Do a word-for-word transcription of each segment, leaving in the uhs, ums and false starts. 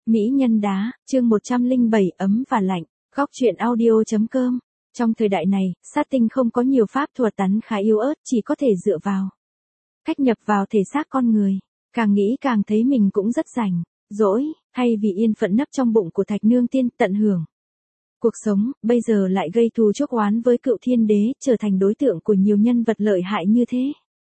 Mỹ nhân đá, chương một trăm lẻ bảy ấm và lạnh, góc truyện audio.com. Trong thời đại này, sát tinh không có nhiều pháp thuật tắn khá yếu ớt, chỉ có thể dựa vào cách nhập vào thể xác con người. Càng nghĩ càng thấy mình cũng rất rảnh, rỗi, hay vì yên phận nấp trong bụng của Thạch Nương Tiên tận hưởng cuộc sống, bây giờ lại gây thù chuốc oán với Cựu Thiên Đế, trở thành đối tượng của nhiều nhân vật lợi hại như thế.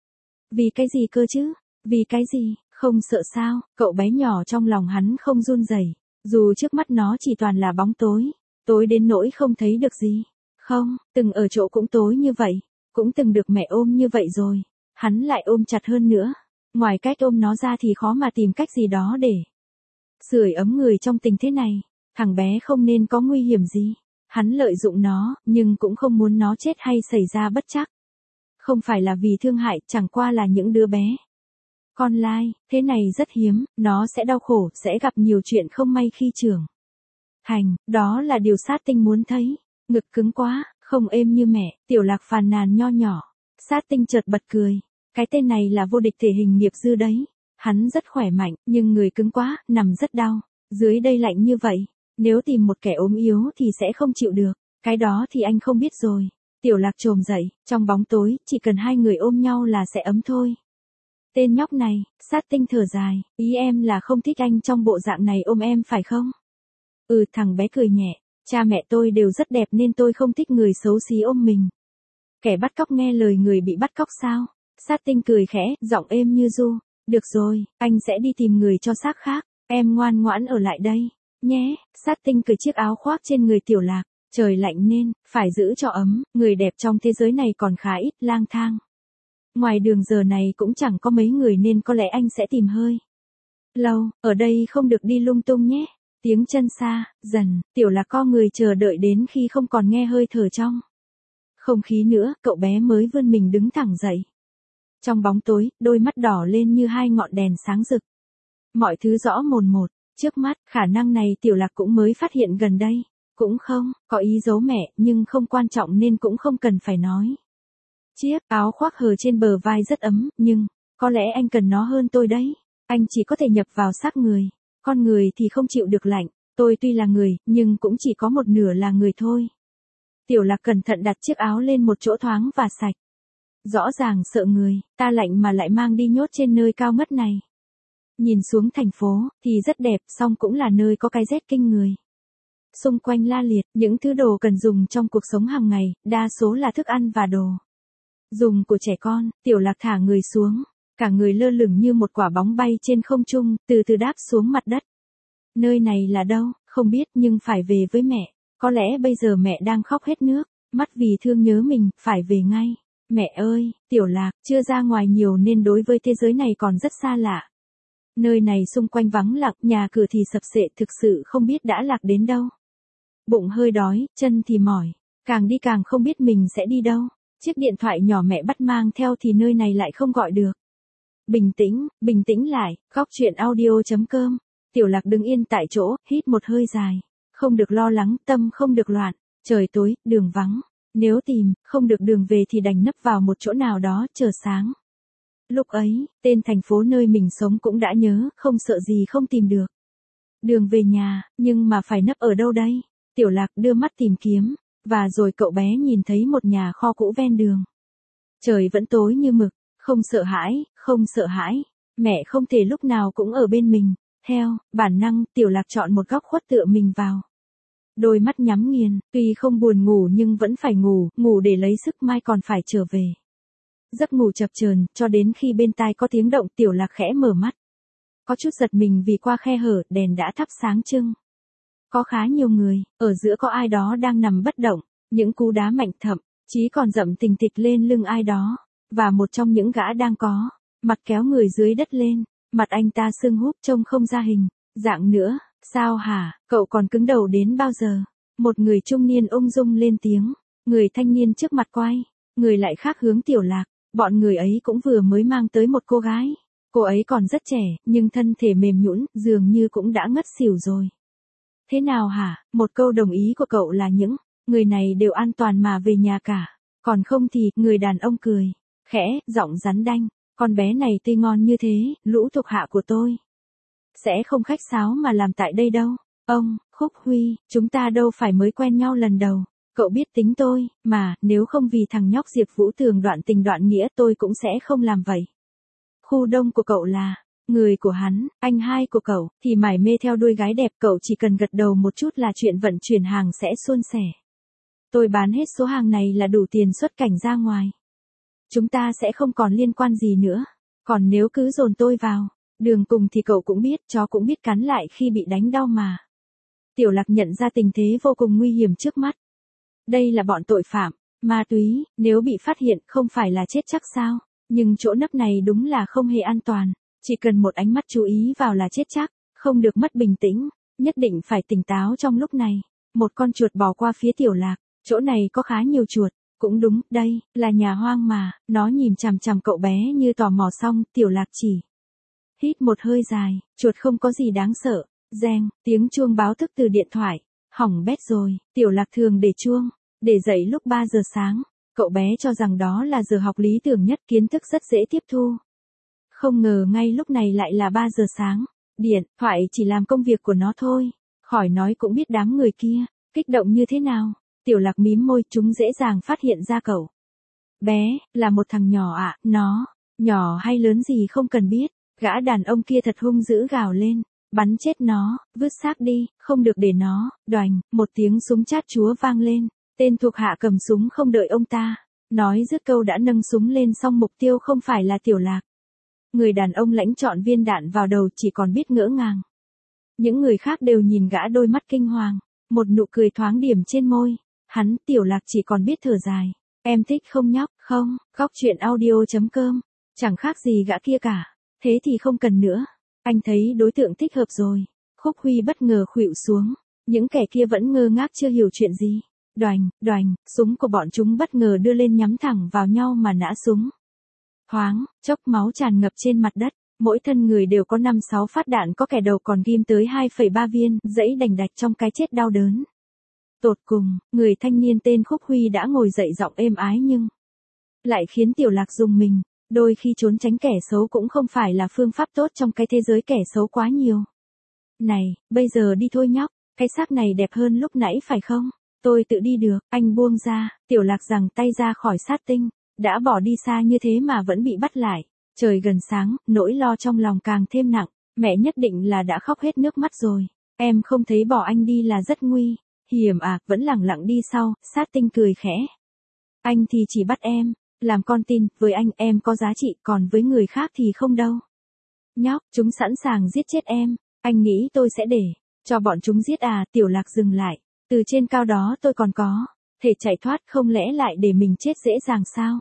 Vì cái gì cơ chứ? Vì cái gì? Không sợ sao? Cậu bé nhỏ trong lòng hắn không run rẩy, dù trước mắt nó chỉ toàn là bóng tối, tối đến nỗi không thấy được gì. Không, từng ở chỗ cũng tối như vậy, cũng từng được mẹ ôm như vậy rồi, hắn lại ôm chặt hơn nữa. Ngoài cách ôm nó ra thì khó mà tìm cách gì đó để sưởi ấm người trong tình thế này. Thằng bé không nên có nguy hiểm gì. Hắn lợi dụng nó, nhưng cũng không muốn nó chết hay xảy ra bất trắc. Không phải là vì thương hại, chẳng qua là những đứa bé con lai, thế này rất hiếm, nó sẽ đau khổ, sẽ gặp nhiều chuyện không may khi trưởng thành, đó là điều sát tinh muốn thấy. Ngực cứng quá, không êm như mẹ, Tiểu Lạc phàn nàn nho nhỏ. Sát tinh chợt bật cười, cái tên này là vô địch thể hình nghiệp dư đấy. Hắn rất khỏe mạnh, nhưng người cứng quá, nằm rất đau. Dưới đây lạnh như vậy, nếu tìm một kẻ ốm yếu thì sẽ không chịu được, cái đó thì anh không biết rồi. Tiểu Lạc trồm dậy, trong bóng tối, chỉ cần hai người ôm nhau là sẽ ấm thôi. Tên nhóc này, sát tinh thở dài, ý em là không thích anh trong bộ dạng này ôm em phải không? Ừ, thằng bé cười nhẹ, cha mẹ tôi đều rất đẹp nên tôi không thích người xấu xí ôm mình. Kẻ bắt cóc nghe lời người bị bắt cóc sao? Sát tinh cười khẽ, giọng êm như ru. Được rồi, anh sẽ đi tìm người cho xác khác, em ngoan ngoãn ở lại đây, nhé. Sát tinh cởi chiếc áo khoác trên người Tiểu Lạc, trời lạnh nên, phải giữ cho ấm, người đẹp trong thế giới này còn khá ít, lang thang. Ngoài đường giờ này cũng chẳng có mấy người nên có lẽ anh sẽ tìm hơi lâu, ở đây không được đi lung tung nhé. Tiếng chân xa, dần, Tiểu Lạc co người chờ đợi đến khi không còn nghe hơi thở trong không khí nữa, cậu bé mới vươn mình đứng thẳng dậy. Trong bóng tối, đôi mắt đỏ lên như hai ngọn đèn sáng rực. Mọi thứ rõ mồn một, trước mắt, khả năng này Tiểu Lạc cũng mới phát hiện gần đây. Cũng không, có ý giấu mẹ, nhưng không quan trọng nên cũng không cần phải nói. Chiếc áo khoác hờ trên bờ vai rất ấm, nhưng, có lẽ anh cần nó hơn tôi đấy. Anh chỉ có thể nhập vào xác người, con người thì không chịu được lạnh. Tôi tuy là người, nhưng cũng chỉ có một nửa là người thôi. Tiểu Lạc cẩn thận đặt chiếc áo lên một chỗ thoáng và sạch. Rõ ràng sợ người, ta lạnh mà lại mang đi nhốt trên nơi cao ngất này. Nhìn xuống thành phố, thì rất đẹp, song cũng là nơi có cái rét kinh người. Xung quanh la liệt, những thứ đồ cần dùng trong cuộc sống hàng ngày, đa số là thức ăn và đồ dùng của trẻ con. Tiểu Lạc thả người xuống, cả người lơ lửng như một quả bóng bay trên không trung, từ từ đáp xuống mặt đất. Nơi này là đâu, không biết, nhưng phải về với mẹ. Có lẽ bây giờ mẹ đang khóc hết nước, mắt vì thương nhớ mình, phải về ngay. Mẹ ơi, Tiểu Lạc, chưa ra ngoài nhiều nên đối với thế giới này còn rất xa lạ. Nơi này xung quanh vắng lặng, nhà cửa thì sập sệ, thực sự không biết đã lạc đến đâu. Bụng hơi đói, chân thì mỏi, càng đi càng không biết mình sẽ đi đâu. Chiếc điện thoại nhỏ mẹ bắt mang theo thì nơi này lại không gọi được. Bình tĩnh, bình tĩnh lại, góc truyện audio.com. Tiểu Lạc đứng yên tại chỗ, hít một hơi dài. Không được lo lắng, tâm không được loạn. Trời tối, đường vắng. Nếu tìm, không được đường về thì đành nấp vào một chỗ nào đó, chờ sáng. Lúc ấy, tên thành phố nơi mình sống cũng đã nhớ, không sợ gì không tìm được đường về nhà, nhưng mà phải nấp ở đâu đây? Tiểu Lạc đưa mắt tìm kiếm, và rồi cậu bé nhìn thấy một nhà kho cũ ven đường. Trời vẫn tối như mực, không sợ hãi, không sợ hãi. Mẹ không thể lúc nào cũng ở bên mình. Theo bản năng, Tiểu Lạc chọn một góc khuất tựa mình vào. Đôi mắt nhắm nghiền, tuy không buồn ngủ nhưng vẫn phải ngủ, ngủ để lấy sức mai còn phải trở về. Giấc ngủ chập chờn, cho đến khi bên tai có tiếng động, Tiểu Lạc khẽ mở mắt. Có chút giật mình vì qua khe hở, đèn đã thắp sáng trưng. Có khá nhiều người, ở giữa có ai đó đang nằm bất động, những cú đá mạnh thậm chí còn dậm tình tịch lên lưng ai đó, và một trong những gã đang có mặt kéo người dưới đất lên, mặt anh ta sưng húp trông không ra hình dạng nữa. Sao hả, cậu còn cứng đầu đến bao giờ? Một người trung niên ung dung lên tiếng. Người thanh niên trước mặt quay, người lại khác hướng Tiểu Lạc. Bọn người ấy cũng vừa mới mang tới một cô gái. Cô ấy còn rất trẻ, nhưng thân thể mềm nhũn, dường như cũng đã ngất xỉu rồi. Thế nào hả? Một câu đồng ý của cậu là những người này đều an toàn mà về nhà cả. Còn không thì, người đàn ông cười khẽ, giọng rắn đanh. Con bé này tuy ngon như thế, lũ thuộc hạ của tôi sẽ không khách sáo mà làm tại đây đâu. Ông, Khúc Huy, chúng ta đâu phải mới quen nhau lần đầu. Cậu biết tính tôi, mà, nếu không vì thằng nhóc Diệp Vũ Tường đoạn tình đoạn nghĩa tôi cũng sẽ không làm vậy. Khu đông của cậu là, người của hắn, anh hai của cậu, thì mải mê theo đuôi gái đẹp, cậu chỉ cần gật đầu một chút là chuyện vận chuyển hàng sẽ suôn sẻ. Tôi bán hết số hàng này là đủ tiền xuất cảnh ra ngoài. Chúng ta sẽ không còn liên quan gì nữa. Còn nếu cứ dồn tôi vào, đường cùng thì cậu cũng biết, chó cũng biết cắn lại khi bị đánh đau mà. Tiểu Lạc nhận ra tình thế vô cùng nguy hiểm trước mắt. Đây là bọn tội phạm, ma túy, nếu bị phát hiện không phải là chết chắc sao, nhưng chỗ nấp này đúng là không hề an toàn, chỉ cần một ánh mắt chú ý vào là chết chắc, không được mất bình tĩnh, nhất định phải tỉnh táo trong lúc này. Một con chuột bò qua phía Tiểu Lạc, chỗ này có khá nhiều chuột, cũng đúng, đây, là nhà hoang mà, nó nhìn chằm chằm cậu bé như tò mò xong, Tiểu Lạc chỉ hít một hơi dài, chuột không có gì đáng sợ, reng, tiếng chuông báo thức từ điện thoại, hỏng bét rồi, Tiểu Lạc thường để chuông, để dậy lúc ba giờ sáng, cậu bé cho rằng đó là giờ học lý tưởng nhất, kiến thức rất dễ tiếp thu. Không ngờ ngay lúc này lại là ba giờ sáng, điện thoại chỉ làm công việc của nó thôi, khỏi nói cũng biết đám người kia, kích động như thế nào. Tiểu Lạc mím môi, chúng dễ dàng phát hiện ra cậu bé, là một thằng nhỏ ạ, à, nó, nhỏ hay lớn gì không cần biết, gã đàn ông kia thật hung dữ gào lên, bắn chết nó, vứt xác đi, không được để nó, đoành, một tiếng súng chát chúa vang lên, tên thuộc hạ cầm súng không đợi ông ta, nói dứt câu đã nâng súng lên xong mục tiêu không phải là Tiểu Lạc. Người đàn ông lãnh chọn viên đạn vào đầu chỉ còn biết ngỡ ngàng. Những người khác đều nhìn gã đôi mắt kinh hoàng, một nụ cười thoáng điểm trên môi. Hắn, Tiểu Lạc chỉ còn biết thở dài. Em thích không nhóc, không, góc chuyện audio chấm com. Chẳng khác gì gã kia cả. Thế thì không cần nữa. Anh thấy đối tượng thích hợp rồi. Khúc Huy bất ngờ khuỵu xuống. Những kẻ kia vẫn ngơ ngác chưa hiểu chuyện gì. Đoành, đoành, súng của bọn chúng bất ngờ đưa lên nhắm thẳng vào nhau mà nã súng. Thoáng, chốc máu tràn ngập trên mặt đất. Mỗi thân người đều có năm sáu phát đạn, có kẻ đầu còn ghim tới hai phẩy ba viên, dẫy đành đạch trong cái chết đau đớn. Tột cùng, người thanh niên tên Khúc Huy đã ngồi dậy giọng êm ái nhưng lại khiến Tiểu Lạc rùng mình, đôi khi trốn tránh kẻ xấu cũng không phải là phương pháp tốt trong cái thế giới kẻ xấu quá nhiều. Này, bây giờ đi thôi nhóc, cái xác này đẹp hơn lúc nãy phải không? Tôi tự đi được, anh buông ra, Tiểu Lạc giằng tay ra khỏi sát tinh, đã bỏ đi xa như thế mà vẫn bị bắt lại. Trời gần sáng, nỗi lo trong lòng càng thêm nặng, mẹ nhất định là đã khóc hết nước mắt rồi. Em không thấy bỏ anh đi là rất nguy hiểm à, vẫn lẳng lặng đi sau, sát tinh cười khẽ. Anh thì chỉ bắt em, làm con tin, với anh em có giá trị, còn với người khác thì không đâu. Nhóc, chúng sẵn sàng giết chết em, anh nghĩ tôi sẽ để cho bọn chúng giết à, Tiểu Lạc dừng lại, từ trên cao đó tôi còn có thể chạy thoát, không lẽ lại để mình chết dễ dàng sao?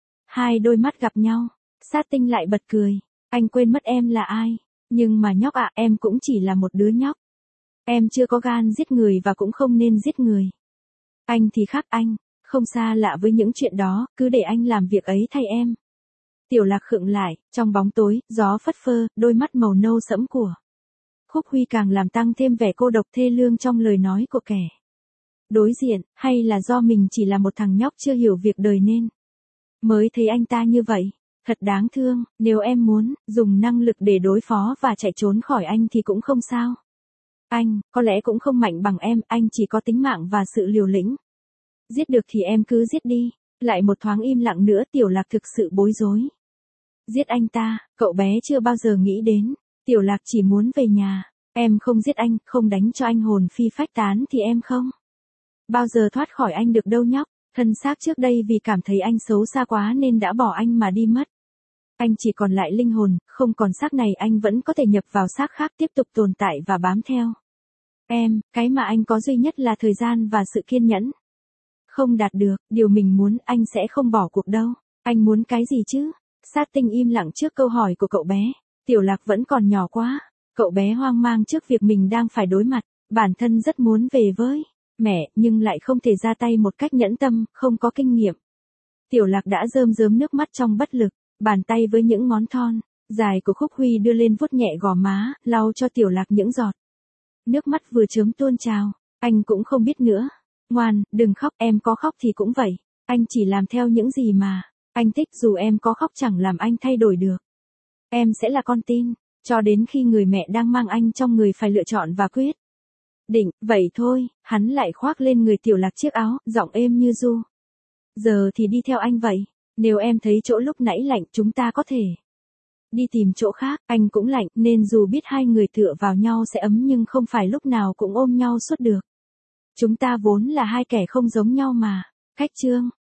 Hai đôi mắt gặp nhau, sát tinh lại bật cười, anh quên mất em là ai, nhưng mà nhóc ạ, em cũng chỉ là một đứa nhóc. Em chưa có gan giết người và cũng không nên giết người. Anh thì khác, anh không xa lạ với những chuyện đó, cứ để anh làm việc ấy thay em. Tiểu Lạc khựng lại, trong bóng tối, gió phất phơ, đôi mắt màu nâu sẫm của Khúc Huy càng làm tăng thêm vẻ cô độc thê lương trong lời nói của kẻ đối diện, hay là do mình chỉ là một thằng nhóc chưa hiểu việc đời nên mới thấy anh ta như vậy. Thật đáng thương, nếu em muốn dùng năng lực để đối phó và chạy trốn khỏi anh thì cũng không sao. Anh, có lẽ cũng không mạnh bằng em, anh chỉ có tính mạng và sự liều lĩnh. Giết được thì em cứ giết đi. Lại một thoáng im lặng nữa, Tiểu Lạc thực sự bối rối. Giết anh ta, cậu bé chưa bao giờ nghĩ đến. Tiểu Lạc chỉ muốn về nhà. Em không giết anh, không đánh cho anh hồn phi phách tán thì em không bao giờ thoát khỏi anh được đâu nhóc. Thân xác trước đây vì cảm thấy anh xấu xa quá nên đã bỏ anh mà đi mất. Anh chỉ còn lại linh hồn, không còn xác này anh vẫn có thể nhập vào xác khác tiếp tục tồn tại và bám theo em, cái mà anh có duy nhất là thời gian và sự kiên nhẫn. Không đạt được điều mình muốn, anh sẽ không bỏ cuộc đâu. Anh muốn cái gì chứ? Sát tinh im lặng trước câu hỏi của cậu bé. Tiểu Lạc vẫn còn nhỏ quá. Cậu bé hoang mang trước việc mình đang phải đối mặt. Bản thân rất muốn về với mẹ, nhưng lại không thể ra tay một cách nhẫn tâm, không có kinh nghiệm. Tiểu Lạc đã rơm rớm nước mắt trong bất lực. Bàn tay với những ngón thon dài của Khúc Huy đưa lên vuốt nhẹ gò má, lau cho Tiểu Lạc những giọt nước mắt vừa chớm tuôn trào. Anh cũng không biết nữa. Ngoan, đừng khóc, em có khóc thì cũng vậy. Anh chỉ làm theo những gì mà anh thích, dù em có khóc chẳng làm anh thay đổi được. Em sẽ là con tin Cho đến khi người mẹ đang mang anh trong người phải lựa chọn và quyết định, vậy thôi, hắn lại khoác lên người Tiểu Lạc chiếc áo, giọng êm như ru. Giờ thì đi theo anh vậy, nếu em thấy chỗ lúc nãy lạnh chúng ta có thể đi tìm chỗ khác, anh cũng lạnh, nên dù biết hai người tựa vào nhau sẽ ấm nhưng không phải lúc nào cũng ôm nhau suốt được. Chúng ta vốn là hai kẻ không giống nhau mà. Khách chương